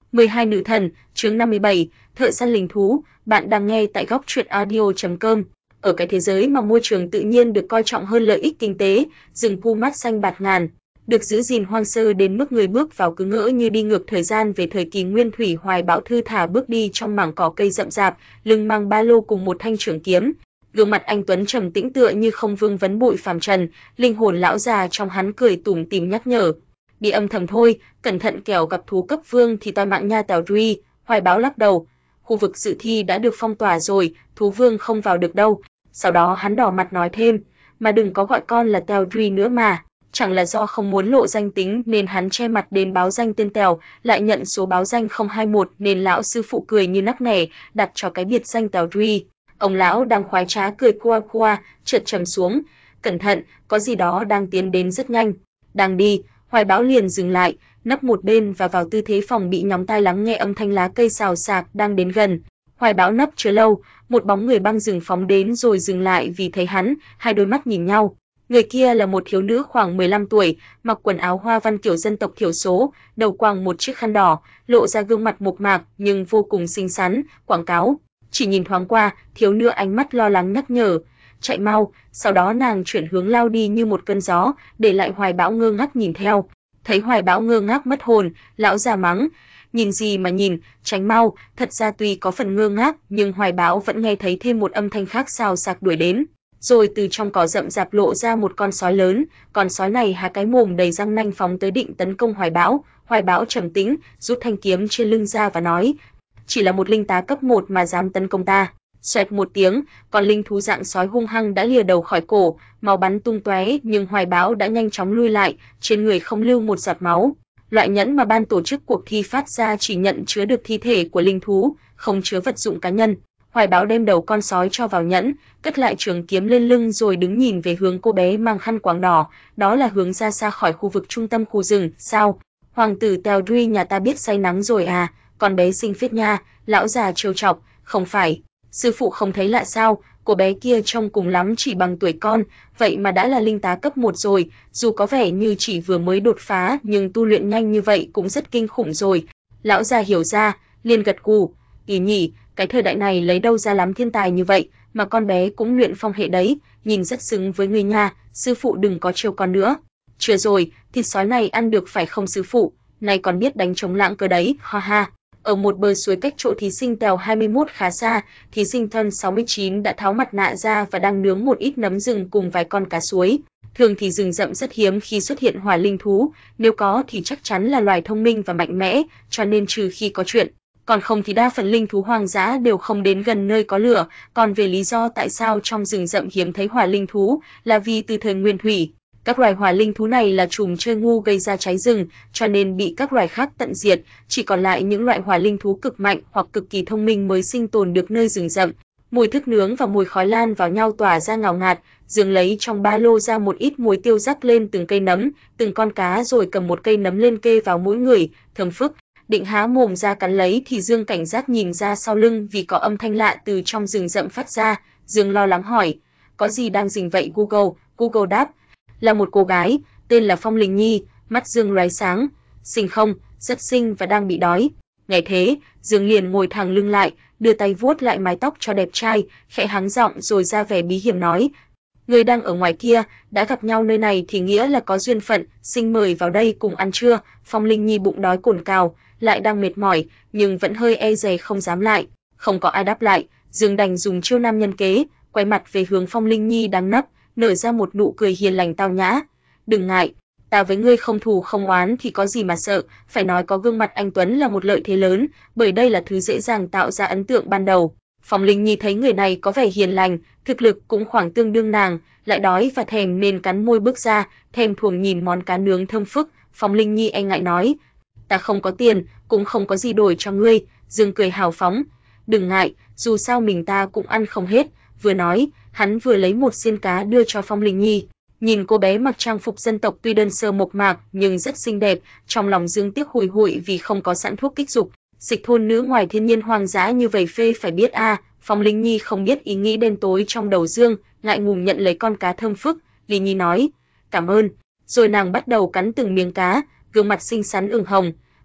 12 nữ thần, chương 57, thợ săn linh thú, bạn đang nghe tại góc truyện audio.com. Ở cái thế giới mà môi trường tự nhiên được coi trọng hơn lợi ích kinh tế, rừng Pumat xanh bạt ngàn, được giữ gìn hoang sơ đến mức người bước vào cứ ngỡ như đi ngược thời gian về thời kỳ nguyên thủy. Hoài Bão thư thả bước đi trong mảng cỏ cây rậm rạp, lưng mang ba lô cùng một thanh trường kiếm. Gương mặt anh tuấn trầm tĩnh tựa như không vương vấn bụi phàm trần, linh hồn lão già trong hắn cười tủm tỉm nhắc nhở. Đi âm thầm thôi, cẩn thận kẻo gặp thú cấp vương thì toi mạng nha Tào Duy. Hoài Bão lắc đầu, khu vực dự thi đã được phong tỏa rồi, thú vương không vào được đâu. Sau đó hắn đỏ mặt nói thêm, mà đừng có gọi con là Tào Duy nữa mà. Chẳng là do không muốn lộ danh tính nên hắn che mặt đến báo danh tên Tèo, lại nhận số báo danh 021 nên lão sư phụ cười như nắc nẻ, đặt cho cái biệt danh Tào Duy. Ông lão đang khoái trá cười qua qua, chợt trầm xuống, cẩn thận, có gì đó đang tiến đến rất nhanh. Đang đi, Hoài Bão liền dừng lại, nấp một bên và vào tư thế phòng bị, nhắm tai lắng nghe âm thanh lá cây xào xạc đang đến gần. Hoài Bão nấp chưa lâu, một bóng người băng rừng phóng đến rồi dừng lại vì thấy hắn, hai đôi mắt nhìn nhau. Người kia là một thiếu nữ khoảng 15 tuổi, mặc quần áo hoa văn kiểu dân tộc thiểu số, đầu quàng một chiếc khăn đỏ, lộ ra gương mặt mộc mạc nhưng vô cùng xinh xắn, quảng cáo. Chỉ nhìn thoáng qua, thiếu nữ ánh mắt lo lắng nhắc nhở, chạy mau, sau đó nàng chuyển hướng lao đi như một cơn gió, để lại Hoài Bão ngơ ngác nhìn theo. Thấy Hoài Bão ngơ ngác mất hồn, lão già mắng, nhìn gì mà nhìn, tránh mau. Thật ra tuy có phần ngơ ngác, nhưng Hoài Bão vẫn nghe thấy thêm một âm thanh khác xào xạc đuổi đến. Rồi từ trong cỏ rậm rạp lộ ra một con sói lớn, con sói này há cái mồm đầy răng nanh phóng tới định tấn công Hoài Bão. Hoài Bão trầm tĩnh, rút thanh kiếm trên lưng ra và nói, chỉ là một linh tá cấp 1 mà dám tấn công ta. Xoẹt một tiếng, con linh thú dạng sói hung hăng đã lìa đầu khỏi cổ, máu bắn tung tóe, nhưng Hoài Bão đã nhanh chóng lui lại, trên người không lưu một giọt máu. Loại nhẫn mà ban tổ chức cuộc thi phát ra chỉ nhận chứa được thi thể của linh thú, không chứa vật dụng cá nhân. Hoài Bão đem đầu con sói cho vào nhẫn, cất lại trường kiếm lên lưng rồi đứng nhìn về hướng cô bé mang khăn quàng đỏ, đó là hướng ra xa khỏi khu vực trung tâm khu rừng. Sao? Hoàng tử Tèo Duy nhà ta biết say nắng rồi à? Con bé xinh phết nha, lão già trêu chọc. Không phải, sư phụ không thấy lạ sao? Cô bé kia trông cùng lắm chỉ bằng tuổi con, vậy mà đã là linh tá cấp 1 rồi, dù có vẻ như chỉ vừa mới đột phá nhưng tu luyện nhanh như vậy cũng rất kinh khủng rồi. Lão già hiểu ra, liền gật gù, kỳ nhỉ, cái thời đại này lấy đâu ra lắm thiên tài như vậy, mà con bé cũng luyện phong hệ đấy, nhìn rất xứng với người nha, sư phụ đừng có trêu con nữa. Chưa rồi, thịt sói này ăn được phải không sư phụ? Này còn biết đánh trống lạng cơ đấy, ha ha. Ở một bờ suối cách chỗ thí sinh Tèo 21 khá xa, thí sinh thân 69 đã tháo mặt nạ ra và đang nướng một ít nấm rừng cùng vài con cá suối. Thường thì rừng rậm rất hiếm khi xuất hiện hỏa linh thú, nếu có thì chắc chắn là loài thông minh và mạnh mẽ, cho nên trừ khi có chuyện, còn không thì đa phần linh thú hoang dã đều không đến gần nơi có lửa. Còn về lý do tại sao trong rừng rậm hiếm thấy hỏa linh thú là vì từ thời nguyên thủy, các loài hỏa linh thú này là trùm chơi ngu gây ra cháy rừng, cho nên bị các loài khác tận diệt, chỉ còn lại những loại hỏa linh thú cực mạnh hoặc cực kỳ thông minh mới sinh tồn được nơi rừng rậm. Mùi thức nướng và mùi khói lan vào nhau tỏa ra ngào ngạt, Dương lấy trong ba lô ra một ít muối tiêu rắc lên từng cây nấm, từng con cá rồi cầm một cây nấm lên kê vào mũi người, thơm phức. Định há mồm ra cắn lấy thì Dương cảnh giác nhìn ra sau lưng vì có âm thanh lạ từ trong rừng rậm phát ra. Dương lo lắng hỏi, có gì đang rình vậy Google đáp, là một cô gái, tên là Phong Linh Nhi. Mắt Dương lóe sáng, xinh không, rất xinh và đang bị đói. Nghe thế, Dương liền ngồi thẳng lưng lại, đưa tay vuốt lại mái tóc cho đẹp trai, khẽ hắng giọng rồi ra vẻ bí hiểm nói, người đang ở ngoài kia, đã gặp nhau nơi này thì nghĩa là có duyên phận, xin mời vào đây cùng ăn trưa. Phong Linh Nhi bụng đói cồn cào, lại đang mệt mỏi, nhưng vẫn hơi e dè không dám lại. Không có ai đáp lại, Dương đành dùng chiêu nam nhân kế, quay mặt về hướng Phong Linh Nhi đang nấp, nở ra một nụ cười hiền lành tao nhã. Đừng ngại, ta với ngươi không thù không oán thì có gì mà sợ, phải nói có gương mặt anh Tuấn là một lợi thế lớn, bởi đây là thứ dễ dàng tạo ra ấn tượng ban đầu. Phong Linh Nhi thấy người này có vẻ hiền lành, thực lực cũng khoảng tương đương nàng, lại đói và thèm nên cắn môi bước ra, thèm thuồng nhìn món cá nướng thơm phức. Phong Linh Nhi e ngại nói, ta không có tiền, cũng không có gì đổi cho ngươi. Dương cười hào phóng, đừng ngại, dù sao mình ta cũng ăn không hết. Vừa nói, hắn vừa lấy một xiên cá đưa cho Phong Linh Nhi. Nhìn cô bé mặc trang phục dân tộc tuy đơn sơ mộc mạc nhưng rất xinh đẹp, trong lòng Dương tiếc hùi hụi vì không có sẵn thuốc kích dục. Dịch thôn nữ ngoài thiên nhiên hoang dã như vậy phê phải biết a. Phong Linh Nhi không biết ý nghĩ đen tối trong đầu Dương, ngại ngùng nhận lấy con cá thơm phức. Linh Nhi nói, cảm ơn. Rồi nàng bắt đầu cắn từng miếng cá, gương mặt xinh xắn ửng hồng.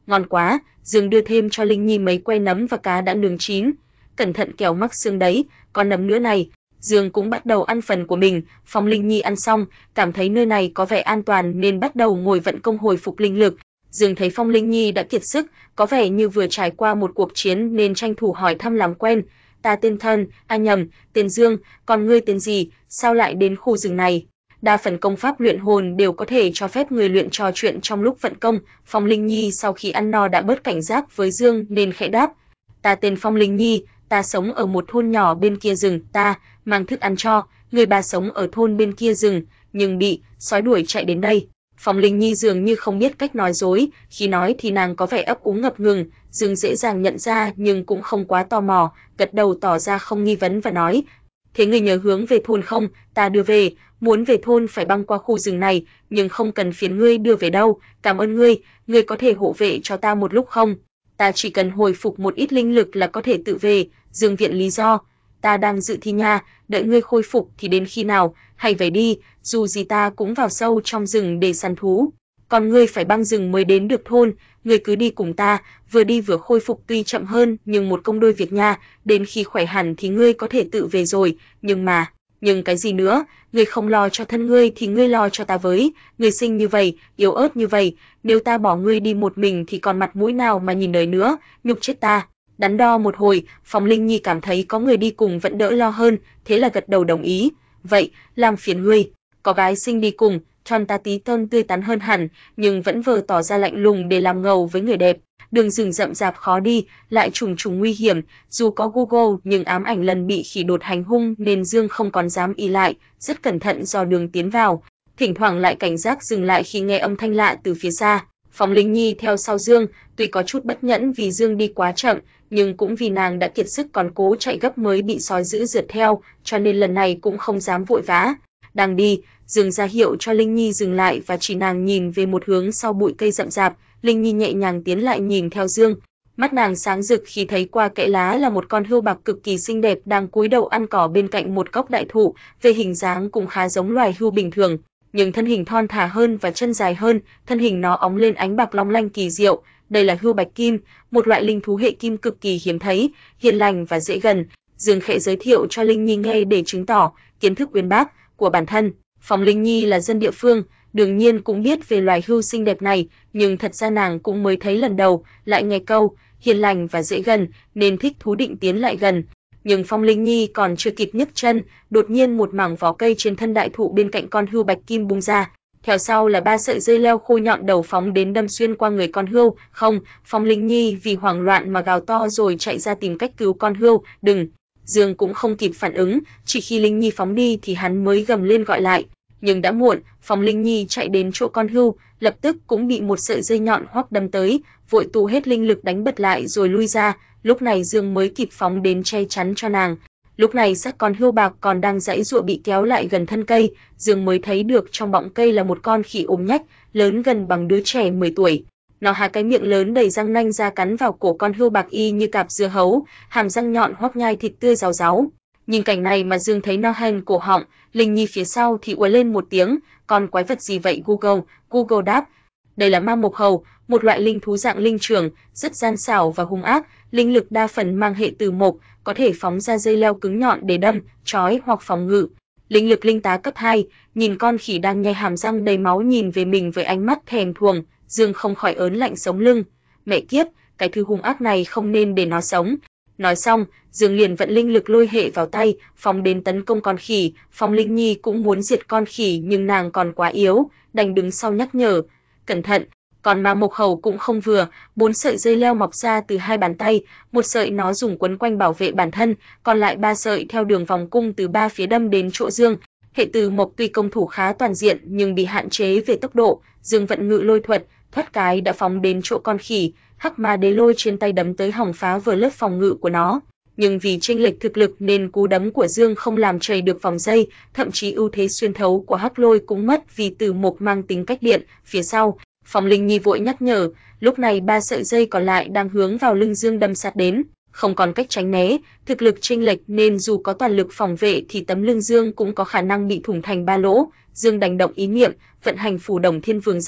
Ngon quá, Dương đưa thêm cho Linh Nhi mấy que nấm và cá đã nướng chín. Cẩn thận kẻo mắc xương đấy, còn nấm nữa này. Dương cũng bắt đầu ăn phần của mình, Phong Linh Nhi ăn xong, cảm thấy nơi này có vẻ an toàn nên bắt đầu ngồi vận công hồi phục linh lực. Dương thấy Phong Linh Nhi đã kiệt sức, có vẻ như vừa trải qua một cuộc chiến nên tranh thủ hỏi thăm làm quen. Ta tên Thân, nhầm, tên Dương, còn ngươi tên gì, sao lại đến khu rừng này? Đa phần công pháp luyện hồn đều có thể cho phép người luyện trò chuyện trong lúc vận công. Phong Linh Nhi sau khi ăn no đã bớt cảnh giác với Dương nên khẽ đáp. Ta tên Phong Linh Nhi, ta sống ở một thôn nhỏ bên kia rừng, ta mang thức ăn cho, người bà sống ở thôn bên kia rừng, nhưng bị sói đuổi chạy đến đây. Phong Linh Nhi dường như không biết cách nói dối, khi nói thì nàng có vẻ ấp úng ngập ngừng, Dương dễ dàng nhận ra nhưng cũng không quá tò mò, gật đầu tỏ ra không nghi vấn và nói: "Thế người nhớ hướng về thôn không? Ta đưa về, muốn về thôn phải băng qua khu rừng này, nhưng không cần phiền ngươi đưa về đâu, cảm ơn ngươi có thể hộ vệ cho ta một lúc không? Ta chỉ cần hồi phục một ít linh lực là có thể tự về." Dương viện lý do: "Ta đang dự thi nha, đợi ngươi khôi phục thì đến khi nào, hay về đi, dù gì ta cũng vào sâu trong rừng để săn thú. Còn ngươi phải băng rừng mới đến được thôn, ngươi cứ đi cùng ta, vừa đi vừa khôi phục tuy chậm hơn nhưng một công đôi việc nha, đến khi khỏe hẳn thì ngươi có thể tự về rồi, nhưng cái gì nữa, ngươi không lo cho thân ngươi thì ngươi lo cho ta với, ngươi xinh như vậy, yếu ớt như vậy, nếu ta bỏ ngươi đi một mình thì còn mặt mũi nào mà nhìn đời nữa, nhục chết ta." Đắn đo một hồi, Phong Linh Nhi cảm thấy có người đi cùng vẫn đỡ lo hơn, thế là gật đầu đồng ý. "Vậy, làm phiền ngươi." Có gái xinh đi cùng, tròn ta tí tôn tươi tắn hơn hẳn, nhưng vẫn vờ tỏ ra lạnh lùng để làm ngầu với người đẹp. Đường rừng rậm rạp khó đi, lại trùng trùng nguy hiểm, dù có Google nhưng ám ảnh lần bị khỉ đột hành hung nên Dương không còn dám ỷ lại, rất cẩn thận dò đường tiến vào, thỉnh thoảng lại cảnh giác dừng lại khi nghe âm thanh lạ từ phía xa. Phong Linh Nhi theo sau Dương, tuy có chút bất nhẫn vì Dương đi quá chậm, nhưng cũng vì nàng đã kiệt sức còn cố chạy gấp mới bị sói dữ rượt theo, cho nên lần này cũng không dám vội vã. Đang đi, Dương ra hiệu cho Linh Nhi dừng lại và chỉ nàng nhìn về một hướng sau bụi cây rậm rạp. Linh Nhi nhẹ nhàng tiến lại nhìn theo Dương, mắt nàng sáng rực khi thấy qua kẽ lá là một con hươu bạc cực kỳ xinh đẹp đang cúi đầu ăn cỏ bên cạnh một gốc đại thụ, về hình dáng cũng khá giống loài hươu bình thường, nhưng thân hình thon thả hơn và chân dài hơn, thân hình nó óng lên ánh bạc long lanh kỳ diệu. Đây là hươu bạch kim, một loại linh thú hệ kim cực kỳ hiếm thấy, hiền lành và dễ gần. Dương khẽ giới thiệu cho Linh Nhi nghe để chứng tỏ kiến thức uyên bác của bản thân. Phong Linh Nhi là dân địa phương, đương nhiên cũng biết về loài hươu xinh đẹp này, nhưng thật ra nàng cũng mới thấy lần đầu, lại nghe câu hiền lành và dễ gần nên thích thú định tiến lại gần. Nhưng Phong Linh Nhi còn chưa kịp nhấc chân, đột nhiên một mảng vỏ cây trên thân đại thụ bên cạnh con hươu bạch kim bung ra, theo sau là 3 sợi dây leo khô nhọn đầu phóng đến đâm xuyên qua người con hươu. Không, Phong Linh Nhi vì hoảng loạn mà gào to rồi chạy ra tìm cách cứu con hươu. "Đừng!" Dương cũng không kịp phản ứng, chỉ khi Linh Nhi phóng đi thì hắn mới gầm lên gọi lại. Nhưng đã muộn, Phong Linh Nhi chạy đến chỗ con hươu, lập tức cũng bị một sợi dây nhọn hoắc đâm tới, vội tụ hết linh lực đánh bật lại rồi lui ra, lúc này Dương mới kịp phóng đến che chắn cho nàng. Lúc này xác con hươu bạc còn đang giãy giụa bị kéo lại gần thân cây, Dương mới thấy được trong bọng cây là một con khỉ ốm nhách, lớn gần bằng đứa trẻ 10 tuổi. Nó há cái miệng lớn đầy răng nanh ra cắn vào cổ con hươu bạc y như cạp dưa hấu, hàm răng nhọn hoắc nhai thịt tươi ráo ráu. Nhìn cảnh này mà Dương thấy no hên cổ họng, Linh Nhi phía sau thì ùa lên một tiếng, "Con quái vật gì vậy Google?" Google đáp, "Đây là ma mộc hầu, một loại linh thú dạng linh trưởng, rất gian xảo và hung ác, linh lực đa phần mang hệ từ mộc, có thể phóng ra dây leo cứng nhọn để đâm, trói hoặc phòng ngự. Linh lực linh tá cấp 2." Nhìn con khỉ đang nhe hàm răng đầy máu nhìn về mình với ánh mắt thèm thuồng, Dương không khỏi ớn lạnh sống lưng. Mẹ kiếp, cái thứ hung ác này không nên để nó sống. Nói xong, Dương liền vận linh lực lôi hệ vào tay, phóng đến tấn công con khỉ. Phong Linh Nhi cũng muốn diệt con khỉ nhưng nàng còn quá yếu, đành đứng sau nhắc nhở, "Cẩn thận." Còn ma mộc hầu cũng không vừa, 4 sợi dây leo mọc ra từ hai bàn tay, một sợi nó dùng quấn quanh bảo vệ bản thân, còn lại 3 sợi theo đường vòng cung từ 3 phía đâm đến chỗ Dương. Hệ từ mộc tuy công thủ khá toàn diện nhưng bị hạn chế về tốc độ, Dương vận ngự lôi thuật, thoát cái đã phóng đến chỗ con khỉ, hắc ma đế lôi trên tay đấm tới hòng phá vỡ lớp phòng ngự của nó. Nhưng vì chênh lệch thực lực nên cú đấm của Dương không làm trầy được vòng dây, thậm chí ưu thế xuyên thấu của hắc lôi cũng mất vì từ mộc mang tính cách điện. Phía sau, Phong Linh Nhi vội nhắc nhở, lúc này 3 sợi dây còn lại đang hướng vào lưng Dương đâm sát đến, không còn cách tránh né, thực lực chênh lệch nên dù có toàn lực phòng vệ thì tấm lưng Dương cũng có khả năng bị thủng thành 3 lỗ. Dương đành động ý niệm, vận hành Phù Đồng Thiên Vương Giáp,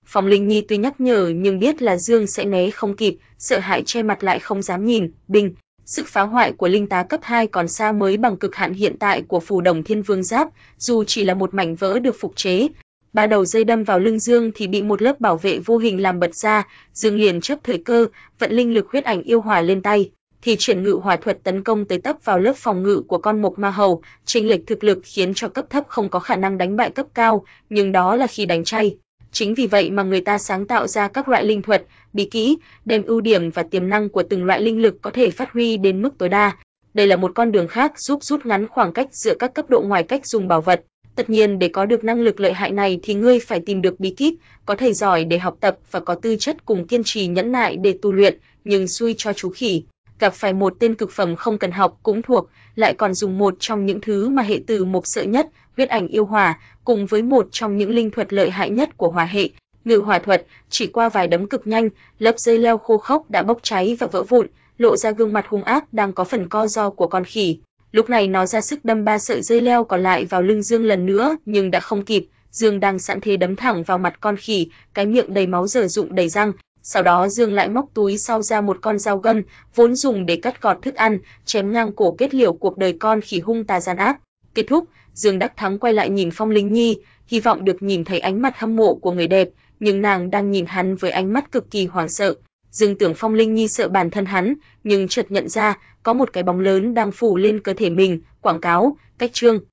Phong Linh Nhi tuy nhắc nhở nhưng biết là Dương sẽ né không kịp, sợ hãi che mặt lại không dám nhìn. Đinh, sức phá hoại của linh tá cấp 2 còn xa mới bằng cực hạn hiện tại của phù đồng Thiên Vương Giáp, dù chỉ là một mảnh vỡ được phục chế. Ba đầu dây đâm vào lưng Dương thì bị một lớp bảo vệ vô hình làm bật ra, Dương liền chớp thời cơ, vận linh lực huyết ảnh yêu hỏa lên tay, thì chuyển ngự hỏa thuật tấn công tới tấp vào lớp phòng ngự của con mộc ma hầu, chênh lệch thực lực khiến cho cấp thấp không có khả năng đánh bại cấp cao, nhưng đó là khi đánh chay. Chính vì vậy mà người ta sáng tạo ra các loại linh thuật, bí kỹ, đem ưu điểm và tiềm năng của từng loại linh lực có thể phát huy đến mức tối đa. Đây là một con đường khác giúp rút ngắn khoảng cách giữa các cấp độ ngoài cách dùng bảo vật. Tất nhiên để có được năng lực lợi hại này thì ngươi phải tìm được bí kíp, có thầy giỏi để học tập và có tư chất cùng kiên trì nhẫn nại để tu luyện, nhưng xui cho chú khỉ, gặp phải một tên cực phẩm không cần học cũng thuộc, lại còn dùng một trong những thứ mà hệ tử mộc sợ nhất, huyết ảnh yêu hỏa, cùng với một trong những linh thuật lợi hại nhất của hỏa hệ, ngự hỏa thuật, chỉ qua vài đấm cực nhanh, lớp dây leo khô khốc đã bốc cháy và vỡ vụn, lộ ra gương mặt hung ác đang có phần co ro của con khỉ. Lúc này nó ra sức đâm 3 sợi dây leo còn lại vào lưng Dương lần nữa, nhưng đã không kịp, Dương đang sẵn thế đấm thẳng vào mặt con khỉ, cái miệng đầy máu dở dụng đầy răng. Sau đó Dương lại móc túi sau ra một con dao găm, vốn dùng để cắt gọt thức ăn, chém ngang cổ kết liễu cuộc đời con khỉ hung tà gian ác. Kết thúc, Dương đắc thắng quay lại nhìn Phong Linh Nhi, hy vọng được nhìn thấy ánh mặt hâm mộ của người đẹp, nhưng nàng đang nhìn hắn với ánh mắt cực kỳ hoảng sợ. Dương tưởng Phong Linh Nhi sợ bản thân hắn, nhưng chợt nhận ra có một cái bóng lớn đang phủ lên cơ thể mình, quảng cáo, cách trương.